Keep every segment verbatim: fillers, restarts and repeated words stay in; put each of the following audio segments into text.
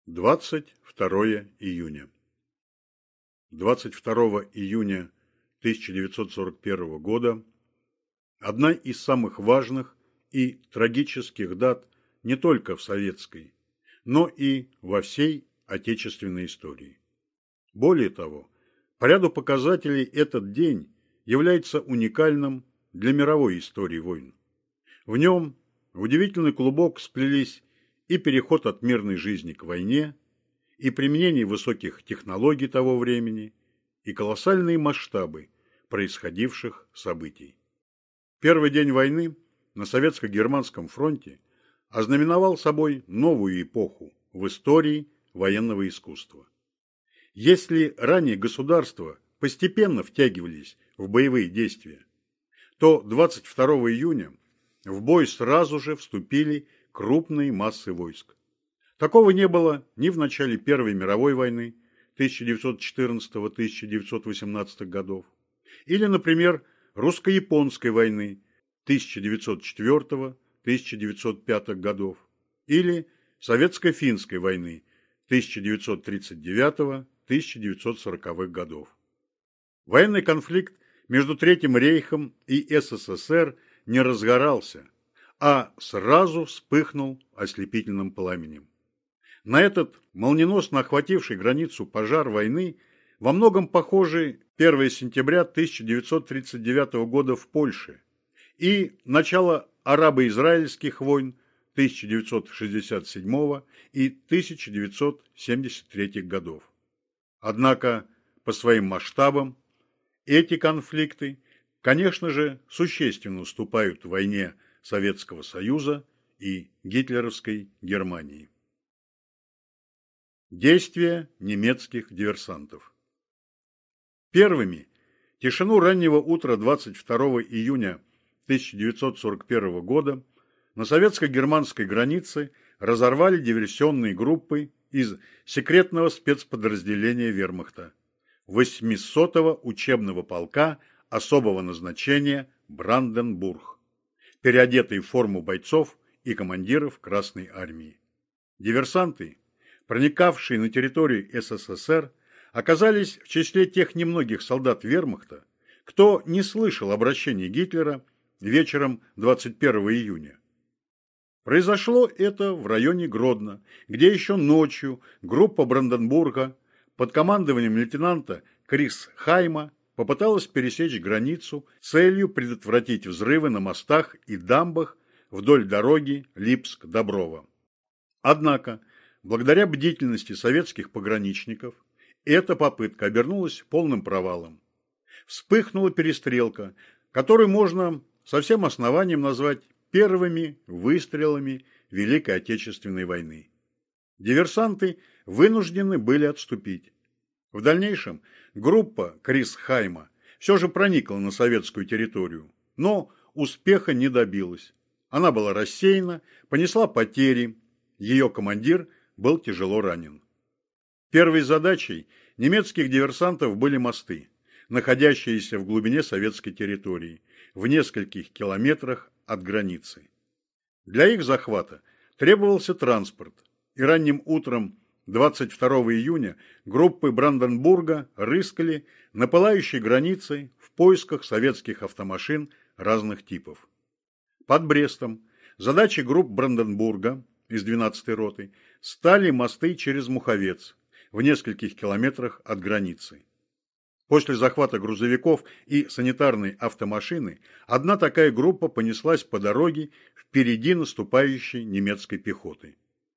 двадцать второе июня. двадцать второго июня тысяча девятьсот сорок первого года одна из самых важных и трагических дат не только в советской, но и во всей отечественной истории. Более того, по ряду показателей этот день является уникальным для мировой истории войн. В нем в удивительный клубок сплелись и переход от мирной жизни к войне, и применение высоких технологий того времени, и колоссальные масштабы происходивших событий. Первый день войны на Советско-Германском фронте ознаменовал собой новую эпоху в истории военного искусства. Если ранее государства постепенно втягивались в боевые действия, то двадцать второго июня в бой сразу же вступили крупные массы войск. Такого не было ни в начале Первой мировой войны тысяча девятьсот четырнадцатого — тысяча девятьсот восемнадцатого годов, или, например, русско-японской войны тысяча девятьсот четвёртого — тысяча девятьсот пятого годов, или советско-финской войны тысяча девятьсот тридцать девятого — тысяча девятьсот сороковых годов. Военный конфликт между Третьим рейхом и СССР не разгорался, а сразу вспыхнул ослепительным пламенем. На этот молниеносно охвативший границу пожар войны во многом похожи первое сентября тысяча девятьсот тридцать девятого года в Польше и начало арабо-израильских войн тысяча девятьсот шестьдесят седьмого и тысяча девятьсот семьдесят третьего годов. Однако по своим масштабам эти конфликты, конечно же, существенно уступают войне Советского Союза и гитлеровской Германии. Действия немецких диверсантов. Первыми тишину раннего утра двадцать второго июня тысяча девятьсот сорок первого года на советско-германской границе разорвали диверсионные группы из секретного спецподразделения вермахта восьмисотого учебного полка особого назначения Бранденбург, переодетые в форму бойцов и командиров Красной армии. Диверсанты, проникавшие на территорию СССР, оказались в числе тех немногих солдат вермахта, кто не слышал обращения Гитлера вечером двадцать первого июня. Произошло это в районе Гродно, где еще ночью группа Бранденбурга под командованием лейтенанта Крисхайма попыталась пересечь границу с целью предотвратить взрывы на мостах и дамбах вдоль дороги Липск-Доброво. Однако, благодаря бдительности советских пограничников, эта попытка обернулась полным провалом. Вспыхнула перестрелка, которую можно со всем основанием назвать первыми выстрелами Великой Отечественной войны. Диверсанты вынуждены были отступить. В дальнейшем группа Крисхайма все же проникла на советскую территорию, но успеха не добилась. Она была рассеяна, понесла потери, ее командир был тяжело ранен. Первой задачей немецких диверсантов были мосты, находящиеся в глубине советской территории, в нескольких километрах от границы. Для их захвата требовался транспорт, и ранним утром двадцать второго июня группы Бранденбурга рыскали на пылающей границе в поисках советских автомашин разных типов. Под Брестом задачей групп Бранденбурга из двенадцатой роты стали мосты через Муховец в нескольких километрах от границы. После захвата грузовиков и санитарной автомашины одна такая группа понеслась по дороге впереди наступающей немецкой пехоты.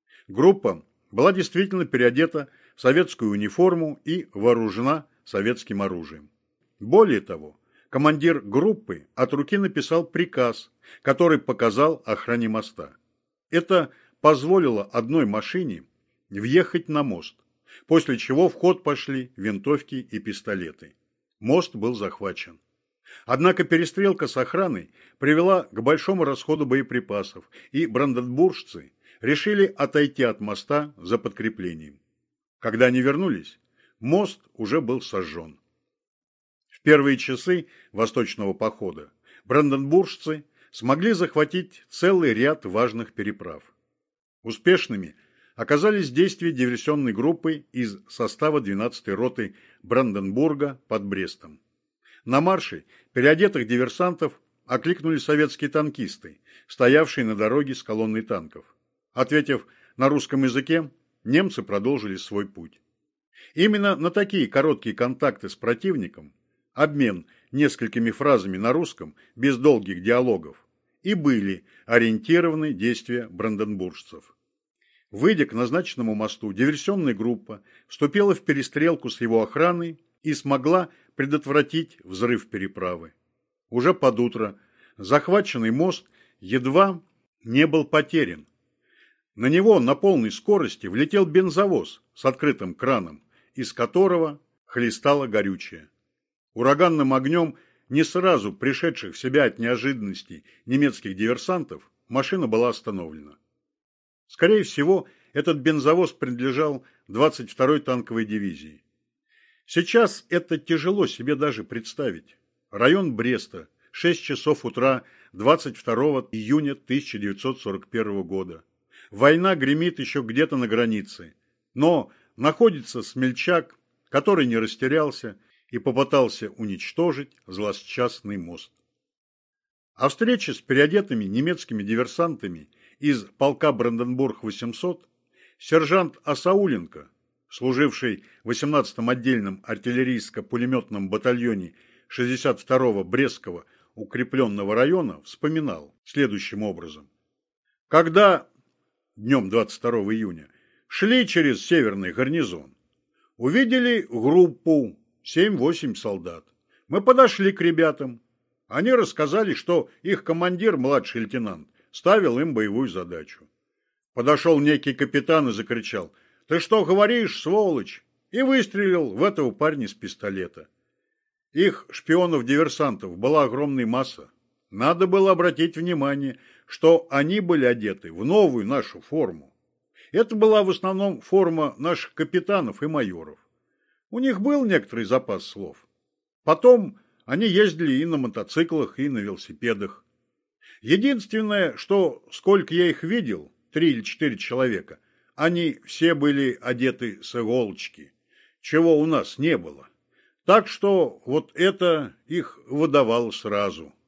Группа была действительно переодета в советскую униформу и вооружена советским оружием. Более того, командир группы от руки написал приказ, который показал охране моста. Это позволило одной машине въехать на мост, после чего в ход пошли винтовки и пистолеты. Мост был захвачен. Однако перестрелка с охраной привела к большому расходу боеприпасов, и бранденбуржцы решили отойти от моста за подкреплением. Когда они вернулись, мост уже был сожжен. В первые часы восточного похода бранденбуржцы смогли захватить целый ряд важных переправ. Успешными оказались действия диверсионной группы из состава двенадцатой роты Бранденбурга под Брестом. На марше переодетых диверсантов окликнули советские танкисты, стоявшие на дороге с колонной танков. Ответив на русском языке, немцы продолжили свой путь. Именно на такие короткие контакты с противником, обмен несколькими фразами на русском, без долгих диалогов, и были ориентированы действия бранденбуржцев. Выйдя к назначенному мосту, диверсионная группа вступила в перестрелку с его охраной и смогла предотвратить взрыв переправы. Уже под утро захваченный мост едва не был потерян. На него на полной скорости влетел бензовоз с открытым краном, из которого хлестало горючее. Ураганным огнем не сразу пришедших в себя от неожиданности немецких диверсантов машина была остановлена. Скорее всего, этот бензовоз принадлежал двадцать второй танковой дивизии. Сейчас это тяжело себе даже представить. Район Бреста, шесть часов утра двадцать второго июня тысяча девятьсот сорок первого года. Война гремит еще где-то на границе, но находится смельчак, который не растерялся и попытался уничтожить злосчастный мост. О встрече с переодетыми немецкими диверсантами из полка Бранденбург восемьсот сержант Асауленко, служивший в восемнадцатом отдельном артиллерийско-пулеметном батальоне шестьдесят второго Брестского укрепленного района, вспоминал следующим образом. Когда днем двадцать второго июня шли через северный гарнизон, увидели группу семь-восемь солдат. Мы подошли к ребятам. Они рассказали, что их командир, младший лейтенант, ставил им боевую задачу. Подошел некий капитан и закричал: «Ты что говоришь, сволочь?» и выстрелил в этого парня с пистолета. Их шпионов-диверсантов была огромная масса. Надо было обратить внимание, что они были одеты в новую нашу форму. Это была в основном форма наших капитанов и майоров. У них был некоторый запас слов. Потом они ездили и на мотоциклах, и на велосипедах. Единственное, что, сколько я их видел, три или четыре человека, они все были одеты с иголочки, чего у нас не было. Так что вот это их выдавало сразу.